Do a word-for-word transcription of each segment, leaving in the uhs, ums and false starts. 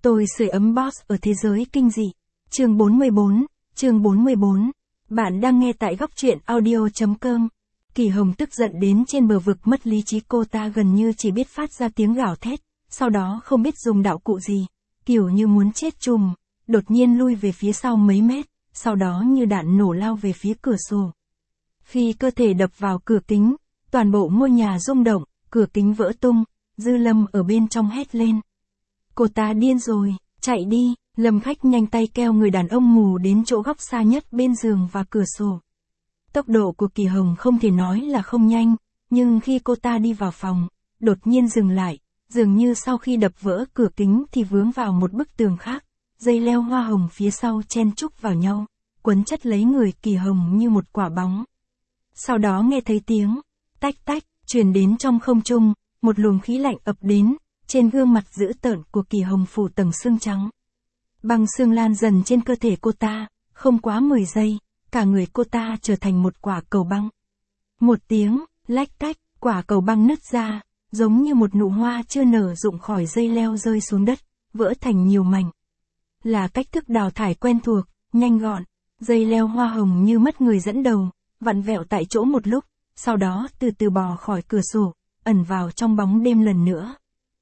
Tôi sưởi ấm boss ở thế giới kinh dị. Chương bốn mươi bốn, chương bốn mươi bốn. Bạn đang nghe tại góc truyện audio chấm com. Kỳ Hồng tức giận đến trên bờ vực mất lý trí, cô ta gần như chỉ biết phát ra tiếng gào thét, sau đó không biết dùng đạo cụ gì, kiểu như muốn chết chùm, đột nhiên lui về phía sau mấy mét, sau đó như đạn nổ lao về phía cửa sổ. Khi cơ thể đập vào cửa kính, toàn bộ ngôi nhà rung động, cửa kính vỡ tung, Dư Lâm ở bên trong hét lên. Cô ta điên rồi, chạy đi. Lâm Khách nhanh tay kéo người đàn ông mù đến chỗ góc xa nhất bên giường và cửa sổ. Tốc độ của Kỳ Hồng không thể nói là không nhanh, nhưng khi cô ta đi vào phòng, đột nhiên dừng lại, dường như sau khi đập vỡ cửa kính thì vướng vào một bức tường khác, dây leo hoa hồng phía sau chen chúc vào nhau, quấn chất lấy người Kỳ Hồng như một quả bóng. Sau đó nghe thấy tiếng tách tách truyền đến trong không trung, một luồng khí lạnh ập đến, trên gương mặt dữ tợn của Kỳ Hồng phủ tầng xương trắng. Băng xương lan dần trên cơ thể cô ta, không quá mười giây, cả người cô ta trở thành một quả cầu băng. Một tiếng lách cách, quả cầu băng nứt ra, giống như một nụ hoa chưa nở rụng khỏi dây leo rơi xuống đất, vỡ thành nhiều mảnh. Là cách thức đào thải quen thuộc, nhanh gọn, dây leo hoa hồng như mất người dẫn đầu, vặn vẹo tại chỗ một lúc, sau đó từ từ bò khỏi cửa sổ, ẩn vào trong bóng đêm lần nữa.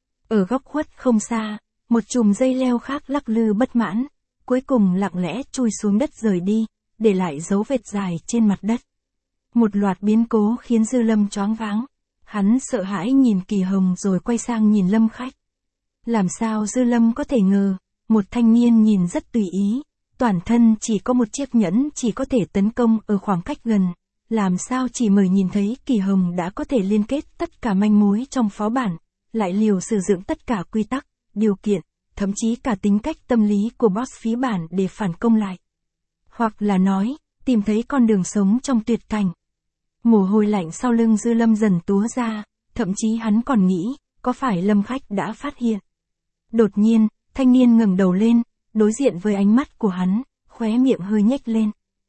Ở góc khuất không xa, một chùm dây leo khác lắc lư bất mãn, cuối cùng lặng lẽ chui xuống đất rời đi, để lại dấu vết dài trên mặt đất. Một loạt biến cố khiến Dư Lâm choáng váng. Hắn sợ hãi nhìn Kỳ Hồng rồi quay sang nhìn Lâm Khách. Làm sao Dư Lâm có thể ngờ, một thanh niên nhìn rất tùy ý, toàn thân chỉ có một chiếc nhẫn chỉ có thể tấn công ở khoảng cách gần. Làm sao chỉ mới nhìn thấy Kỳ Hồng đã có thể liên kết tất cả manh mối trong phó bản, lại liều sử dụng tất cả quy tắc, điều kiện, thậm chí cả tính cách tâm lý của boss phí bản để phản công lại. Hoặc là nói, tìm thấy con đường sống trong tuyệt cảnh. Mồ hôi lạnh sau lưng Dư Lâm dần túa ra, thậm chí hắn còn nghĩ, có phải Lâm Khách đã phát hiện. Đột nhiên, thanh niên ngẩng đầu lên, đối diện với ánh mắt của hắn, khóe miệng hơi nhếch lên.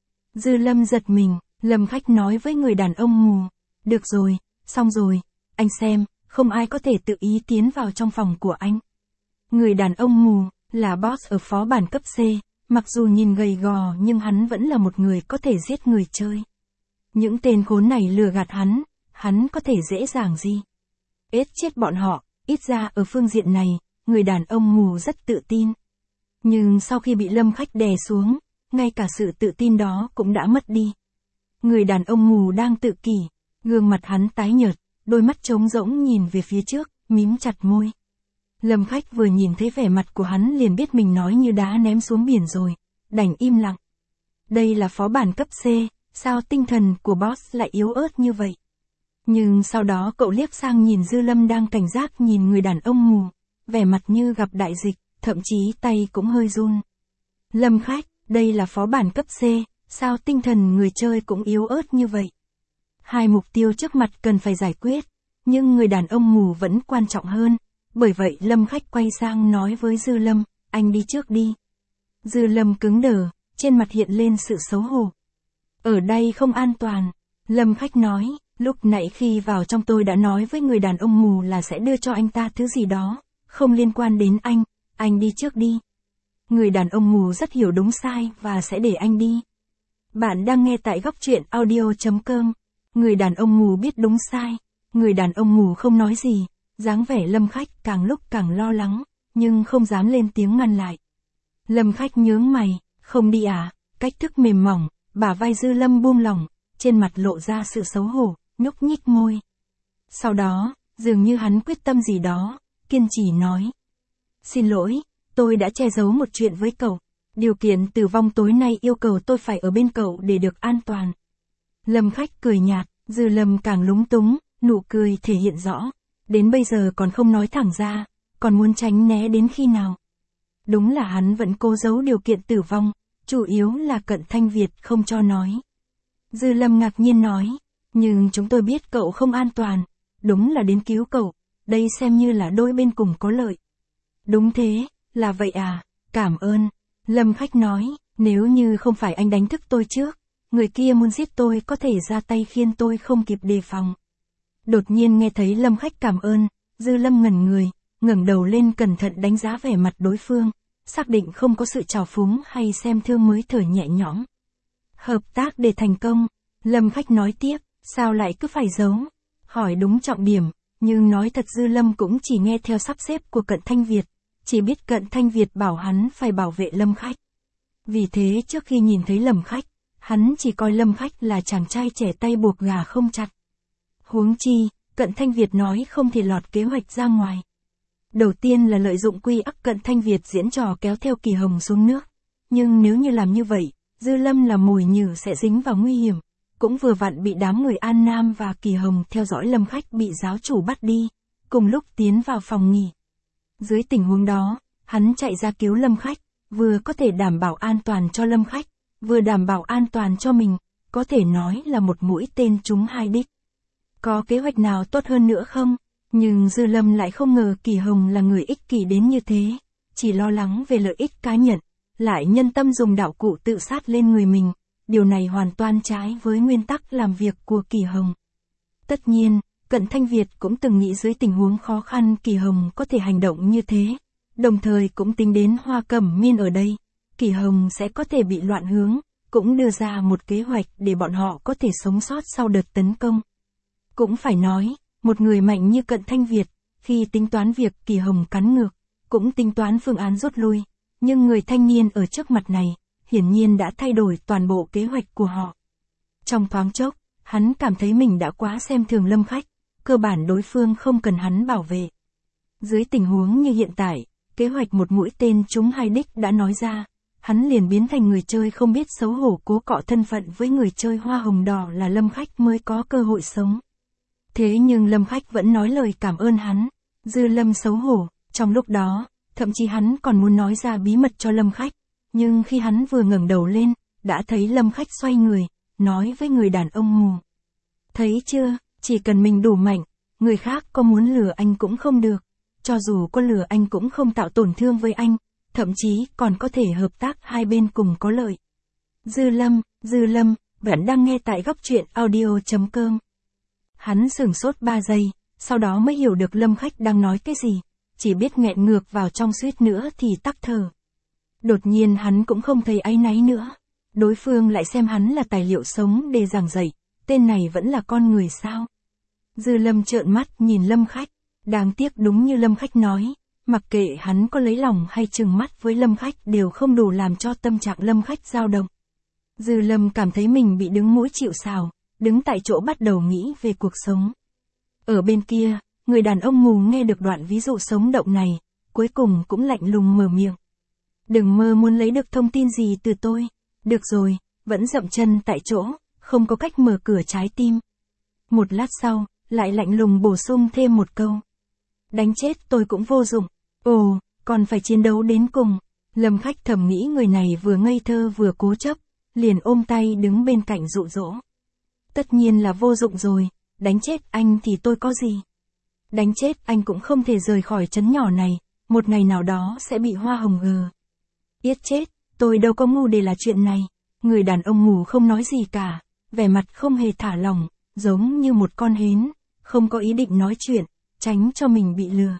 Dư Lâm giật mình, Lâm Khách nói với người đàn ông mù, được rồi, xong rồi, anh xem, không ai có thể tự ý tiến vào trong phòng của anh. Người đàn ông mù, là boss ở phó bản cấp C, mặc dù nhìn gầy gò nhưng hắn vẫn là một người có thể giết người chơi. Những tên khốn này lừa gạt hắn, hắn có thể dễ dàng gì? Ết chết bọn họ, ít ra ở phương diện này, người đàn ông mù rất tự tin. Nhưng sau khi bị Lâm Khách đè xuống, ngay cả sự tự tin đó cũng đã mất đi. Người đàn ông mù đang tự kỷ, gương mặt hắn tái nhợt, đôi mắt trống rỗng nhìn về phía trước, mím chặt môi. Lâm Khách vừa nhìn thấy vẻ mặt của hắn liền biết mình nói như đá ném xuống biển rồi, đành im lặng. Đây là phó bản cấp C, sao tinh thần của boss lại yếu ớt như vậy? Nhưng sau đó cậu liếc sang nhìn Dư Lâm đang cảnh giác nhìn người đàn ông mù, vẻ mặt như gặp đại dịch, thậm chí tay cũng hơi run. Lâm Khách, đây là phó bản cấp C, sao tinh thần người chơi cũng yếu ớt như vậy? Hai mục tiêu trước mặt cần phải giải quyết, nhưng người đàn ông mù vẫn quan trọng hơn. Bởi vậy Lâm Khách quay sang nói với Dư Lâm, anh đi trước đi. Dư Lâm cứng đờ, trên mặt hiện lên sự xấu hổ. Ở đây không an toàn. Lâm Khách nói, lúc nãy khi vào trong tôi đã nói với người đàn ông mù là sẽ đưa cho anh ta thứ gì đó, không liên quan đến anh, anh đi trước đi. Người đàn ông mù rất hiểu đúng sai và sẽ để anh đi. Bạn đang nghe tại góc truyện audio chấm com. Người đàn ông mù biết đúng sai, người đàn ông mù không nói gì. Dáng vẻ Lâm Khách càng lúc càng lo lắng, nhưng không dám lên tiếng ngăn lại. Lâm Khách nhướng mày, không đi à, cách thức mềm mỏng, bả vai Dư Lâm buông lỏng, trên mặt lộ ra sự xấu hổ, nhúc nhích môi. Sau đó, dường như hắn quyết tâm gì đó, kiên trì nói. Xin lỗi, tôi đã che giấu một chuyện với cậu, điều kiện tử vong tối nay yêu cầu tôi phải ở bên cậu để được an toàn. Lâm Khách cười nhạt, Dư Lâm càng lúng túng, nụ cười thể hiện rõ. Đến bây giờ còn không nói thẳng ra, còn muốn tránh né đến khi nào. Đúng là hắn vẫn cố giấu điều kiện tử vong, chủ yếu là Cận Thanh Việt không cho nói. Dư Lâm ngạc nhiên nói, nhưng chúng tôi biết cậu không an toàn, đúng là đến cứu cậu, đây xem như là đôi bên cùng có lợi. Đúng thế, là vậy à, cảm ơn. Lâm Khách nói, nếu như không phải anh đánh thức tôi trước, người kia muốn giết tôi có thể ra tay khiến tôi không kịp đề phòng. Đột nhiên nghe thấy Lâm Khách cảm ơn, Dư Lâm ngẩn người, ngẩng đầu lên cẩn thận đánh giá vẻ mặt đối phương, xác định không có sự trào phúng hay xem thương mới thở nhẹ nhõm. Hợp tác để thành công, Lâm Khách nói tiếp, sao lại cứ phải giấu? Hỏi đúng trọng điểm, nhưng nói thật Dư Lâm cũng chỉ nghe theo sắp xếp của Cận Thanh Việt, chỉ biết Cận Thanh Việt bảo hắn phải bảo vệ Lâm Khách. Vì thế trước khi nhìn thấy Lâm Khách, hắn chỉ coi Lâm Khách là chàng trai trẻ tay buộc gà không chặt. Huống chi, Cận Thanh Việt nói không thể lọt kế hoạch ra ngoài. Đầu tiên là lợi dụng quy ắc Cận Thanh Việt diễn trò kéo theo Kỳ Hồng xuống nước. Nhưng nếu như làm như vậy, Dư Lâm là mồi nhử sẽ dính vào nguy hiểm. Cũng vừa vặn bị đám người An Nam và Kỳ Hồng theo dõi Lâm Khách bị giáo chủ bắt đi, cùng lúc tiến vào phòng nghỉ. Dưới tình huống đó, hắn chạy ra cứu Lâm Khách, vừa có thể đảm bảo an toàn cho Lâm Khách, vừa đảm bảo an toàn cho mình, có thể nói là một mũi tên trúng hai đích. Có kế hoạch nào tốt hơn nữa không? Nhưng Dư Lâm lại không ngờ Kỳ Hồng là người ích kỷ đến như thế, chỉ lo lắng về lợi ích cá nhân, lại nhân tâm dùng đạo cụ tự sát lên người mình. Điều này hoàn toàn trái với nguyên tắc làm việc của Kỳ Hồng. Tất nhiên, Cận Thanh Việt cũng từng nghĩ dưới tình huống khó khăn Kỳ Hồng có thể hành động như thế, đồng thời cũng tính đến Hoa Cẩm Miên ở đây, Kỳ Hồng sẽ có thể bị loạn hướng, cũng đưa ra một kế hoạch để bọn họ có thể sống sót sau đợt tấn công. Cũng phải nói, một người mạnh như Cận Thanh Việt, khi tính toán việc Kỳ Hồng cắn ngược, cũng tính toán phương án rút lui, nhưng người thanh niên ở trước mặt này, hiển nhiên đã thay đổi toàn bộ kế hoạch của họ. Trong thoáng chốc, hắn cảm thấy mình đã quá xem thường Lâm Khách, cơ bản đối phương không cần hắn bảo vệ. Dưới tình huống như hiện tại, kế hoạch một mũi tên trúng hai đích đã nói ra, hắn liền biến thành người chơi không biết xấu hổ cố cọ thân phận với người chơi hoa hồng đỏ là Lâm Khách mới có cơ hội sống. Thế nhưng Lâm Khách vẫn nói lời cảm ơn hắn, Dư Lâm xấu hổ, trong lúc đó, thậm chí hắn còn muốn nói ra bí mật cho Lâm Khách. Nhưng khi hắn vừa ngẩng đầu lên, đã thấy Lâm Khách xoay người, nói với người đàn ông mù. Thấy chưa, chỉ cần mình đủ mạnh, người khác có muốn lừa anh cũng không được. Cho dù có lừa anh cũng không tạo tổn thương với anh, thậm chí còn có thể hợp tác hai bên cùng có lợi. Dư Lâm, Dư Lâm, vẫn đang nghe tại góc truyện audio chấm com. Hắn sửng sốt ba giây, sau đó mới hiểu được Lâm Khách đang nói cái gì, chỉ biết nghẹn ngược vào trong suýt nữa thì tắc thở. Đột nhiên hắn cũng không thấy áy náy nữa. Đối phương lại xem hắn là tài liệu sống để giảng dạy, tên này vẫn là con người sao? Dư Lâm trợn mắt nhìn Lâm Khách, đáng tiếc đúng như Lâm Khách nói, mặc kệ hắn có lấy lòng hay trừng mắt với Lâm Khách đều không đủ làm cho tâm trạng Lâm Khách dao động. Dư Lâm cảm thấy mình bị đứng mũi chịu sào, đứng tại chỗ bắt đầu nghĩ về cuộc sống. Ở bên kia, người đàn ông mù nghe được đoạn ví dụ sống động này, cuối cùng cũng lạnh lùng mở miệng. Đừng mơ muốn lấy được thông tin gì từ tôi. Được rồi, vẫn dậm chân tại chỗ, không có cách mở cửa trái tim. Một lát sau, lại lạnh lùng bổ sung thêm một câu. Đánh chết tôi cũng vô dụng. Ồ, còn phải chiến đấu đến cùng. Lâm Khách thầm nghĩ người này vừa ngây thơ vừa cố chấp, liền ôm tay đứng bên cạnh dụ dỗ. Tất nhiên là vô dụng rồi, đánh chết anh thì tôi có gì. Đánh chết anh cũng không thể rời khỏi trấn nhỏ này, một ngày nào đó sẽ bị hoa hồng gờ. Yết chết, tôi đâu có ngu để là chuyện này. Người đàn ông mù không nói gì cả, vẻ mặt không hề thả lỏng, giống như một con hến, không có ý định nói chuyện, tránh cho mình bị lừa.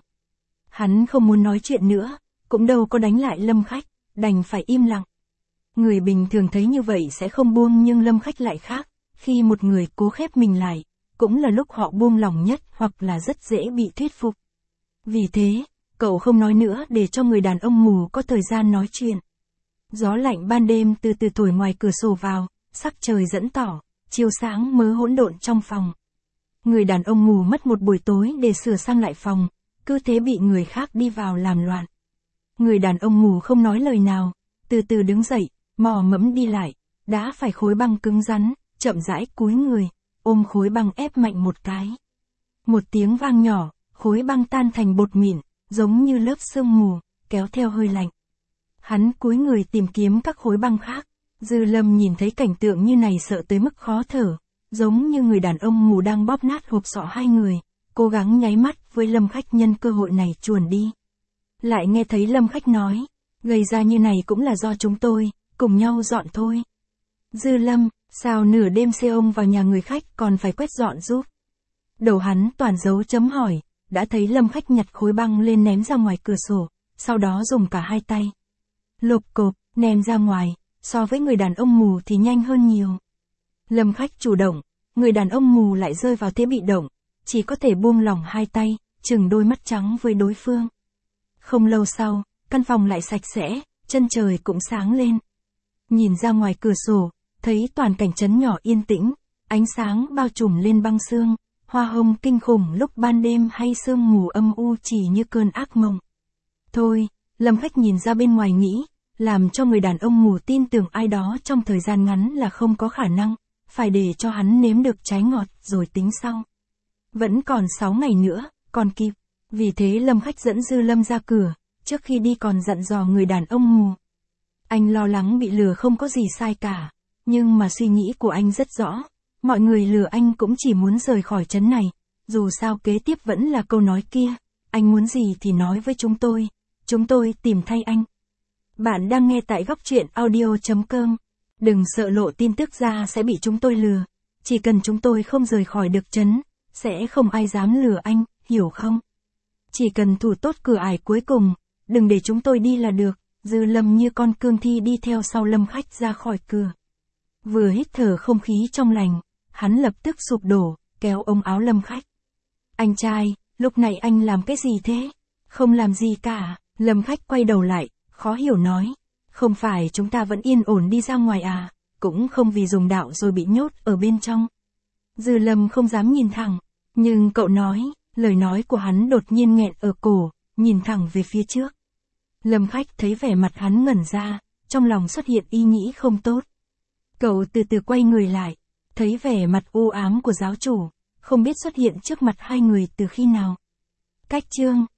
Hắn không muốn nói chuyện nữa, cũng đâu có đánh lại Lâm Khách, đành phải im lặng. Người bình thường thấy như vậy sẽ không buông nhưng Lâm Khách lại khác, khi một người cố khép mình lại, cũng là lúc họ buông lòng nhất hoặc là rất dễ bị thuyết phục. Vì thế, cậu không nói nữa để cho người đàn ông mù có thời gian nói chuyện. Gió lạnh ban đêm từ từ thổi ngoài cửa sổ vào, sắc trời dẫn tỏ, chiếu sáng mớ hỗn độn trong phòng. Người đàn ông mù mất một buổi tối để sửa sang lại phòng, cứ thế bị người khác đi vào làm loạn. Người đàn ông mù không nói lời nào, từ từ đứng dậy, mò mẫm đi lại, đã phải khối băng cứng rắn, chậm rãi cúi người, ôm khối băng ép mạnh một cái. Một tiếng vang nhỏ, khối băng tan thành bột mịn, giống như lớp sương mù, kéo theo hơi lạnh. Hắn cúi người tìm kiếm các khối băng khác. Dư Lâm nhìn thấy cảnh tượng như này sợ tới mức khó thở, giống như người đàn ông mù đang bóp nát hộp sọ hai người, cố gắng nháy mắt với Lâm Khách nhân cơ hội này chuồn đi. Lại nghe thấy Lâm Khách nói, gây ra như này cũng là do chúng tôi, cùng nhau dọn thôi. Dư Lâm, sao nửa đêm xe ông vào nhà người khách còn phải quét dọn giúp? Đầu hắn toàn dấu chấm hỏi, đã thấy Lâm Khách nhặt khối băng lên ném ra ngoài cửa sổ, sau đó dùng cả hai tay. Lộp cộp, ném ra ngoài, so với người đàn ông mù thì nhanh hơn nhiều. Lâm Khách chủ động, người đàn ông mù lại rơi vào thế bị động, chỉ có thể buông lỏng hai tay, chừng đôi mắt trắng với đối phương. Không lâu sau, căn phòng lại sạch sẽ, chân trời cũng sáng lên. Nhìn ra ngoài cửa sổ, thấy toàn cảnh trấn nhỏ yên tĩnh, ánh sáng bao trùm lên băng sương, hoa hồng kinh khủng lúc ban đêm hay sương mù âm u chỉ như cơn ác mộng. Thôi, Lâm Khách nhìn ra bên ngoài nghĩ, làm cho người đàn ông mù tin tưởng ai đó trong thời gian ngắn là không có khả năng, phải để cho hắn nếm được trái ngọt rồi tính sau. Vẫn còn sáu ngày nữa, còn kịp. Vì thế Lâm Khách dẫn Dư Lâm ra cửa, trước khi đi còn dặn dò người đàn ông mù. Anh lo lắng bị lừa không có gì sai cả, nhưng mà suy nghĩ của anh rất rõ, mọi người lừa anh cũng chỉ muốn rời khỏi trấn này, dù sao kế tiếp vẫn là câu nói kia, anh muốn gì thì nói với chúng tôi, chúng tôi tìm thay anh. Bạn đang nghe tại góc truyện audio chấm com. Đừng sợ lộ tin tức ra sẽ bị chúng tôi lừa, chỉ cần chúng tôi không rời khỏi được trấn, sẽ không ai dám lừa anh, hiểu không? Chỉ cần thủ tốt cửa ải cuối cùng, đừng để chúng tôi đi là được. Dư Lâm như con cương thi đi theo sau Lâm Khách ra khỏi cửa. Vừa hít thở không khí trong lành, hắn lập tức sụp đổ, kéo ống áo Lâm Khách. Anh trai, lúc này anh làm cái gì thế? Không làm gì cả. Lâm Khách quay đầu lại, khó hiểu nói. Không phải chúng ta vẫn yên ổn đi ra ngoài à, cũng không vì dùng đạo rồi bị nhốt ở bên trong. Dư Lâm không dám nhìn thẳng, nhưng cậu nói, lời nói của hắn đột nhiên nghẹn ở cổ, nhìn thẳng về phía trước. Lâm Khách thấy vẻ mặt hắn ngẩn ra, trong lòng xuất hiện ý nghĩ không tốt. Cậu từ từ quay người lại, thấy vẻ mặt u ám của giáo chủ, không biết xuất hiện trước mặt hai người từ khi nào. Cách chương